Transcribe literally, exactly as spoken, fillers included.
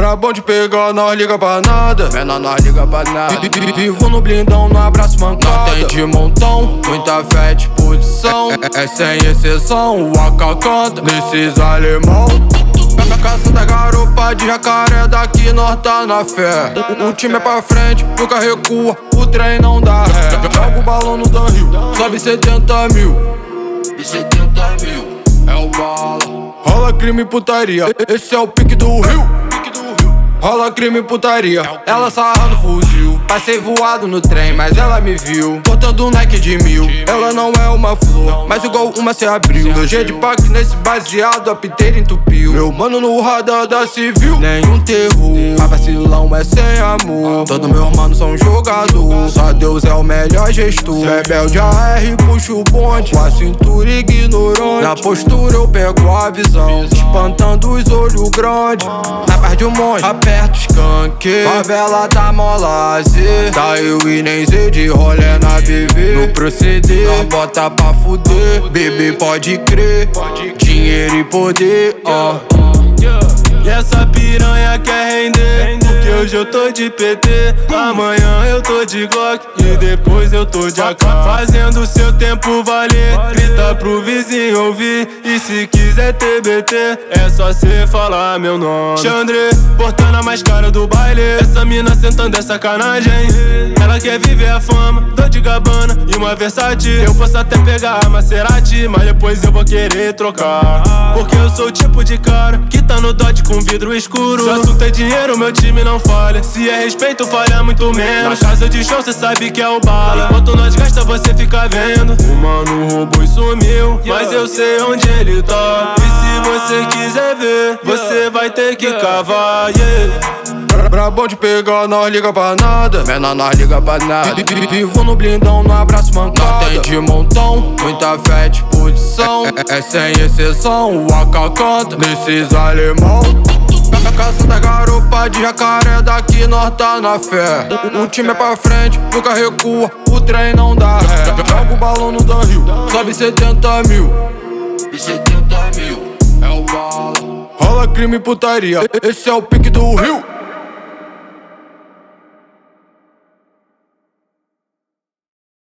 Brabão de pegar, nós liga pra nada. Menor, nós liga pra nada. Vivo no blindão, no abraço mancada. Não tem de montão, muita fé, disposição. É, é sem exceção, o A K canta nesses alemão. Caça da garupa de jacaré, daqui nós tá na fé. O, o time é pra frente, nunca recua, o trem não dá ré. Joga o balão no Danril, sobe setenta mil. E setenta mil é o bala. Rola crime e putaria, esse é o pique do Rio. Rola crime e putaria, ela sarra no fuzil. Passei voado no trem, mas ela me viu botando um Nike de mil. Ela não é uma flor, mas igual uma se abriu. dois G de pack nesse baseado, a piteira entupiu. Meu mano no radar da civil, nenhum terror. A vacilão é sem amor, todos meus manos são jogador. Só Deus é o melhor gestor. Rebelde A R, puxa o bonde, com a cintura ignorante. Na postura eu pego a visão, espantando os olhos grandes. Na parte de um monte, aperto os canque. Favela da Molase, tá eu e nem Z de rolê na B V. No proceder, nós bota pra fuder. Bebê pode crer, dinheiro e poder, ó. E essa piranha quer render, porque hoje eu tô de P T, amanhã eu tô de Glock e depois eu tô de A K. Fazendo seu tempo valer, grita pro vizinho ouvir. E se quiser T B T, é só cê falar meu nome. Xandre, portando a mais cara do baile. Essa mina sentando é sacanagem. Ela quer viver a fama, Dolce and Gabbana e uma Versace. Eu posso até pegar a Maserati, mas depois eu vou querer trocar, porque eu sou o tipo de cara que tá no Dodge com vidro escuro. Se o assunto é dinheiro, meu time não falha. Se é respeito, falha muito menos. Na casa de show, cê sabe que é o bala. Enquanto nós gasta, você fica vendo. O mano roubou e sumiu, mas eu sei onde ele tá. E se você quiser ver, você vai ter que cavar, yeah. Brabão de pegar, nós liga pra nada. Menor, nós liga pra nada. Vivo no blindão, no abraço mancada. Não tem de montão, muita fé, disposição. É, é sem exceção, o A K canta nesses alemão. Caça da garupa de jacaré, daqui nós tá na fé. O, o time é pra frente, nunca recua, o trem não dá ré. Joga o balão no Danril, sobe setenta mil. E setenta mil é o bala. Rola crime e putaria, esse é o pique do Rio.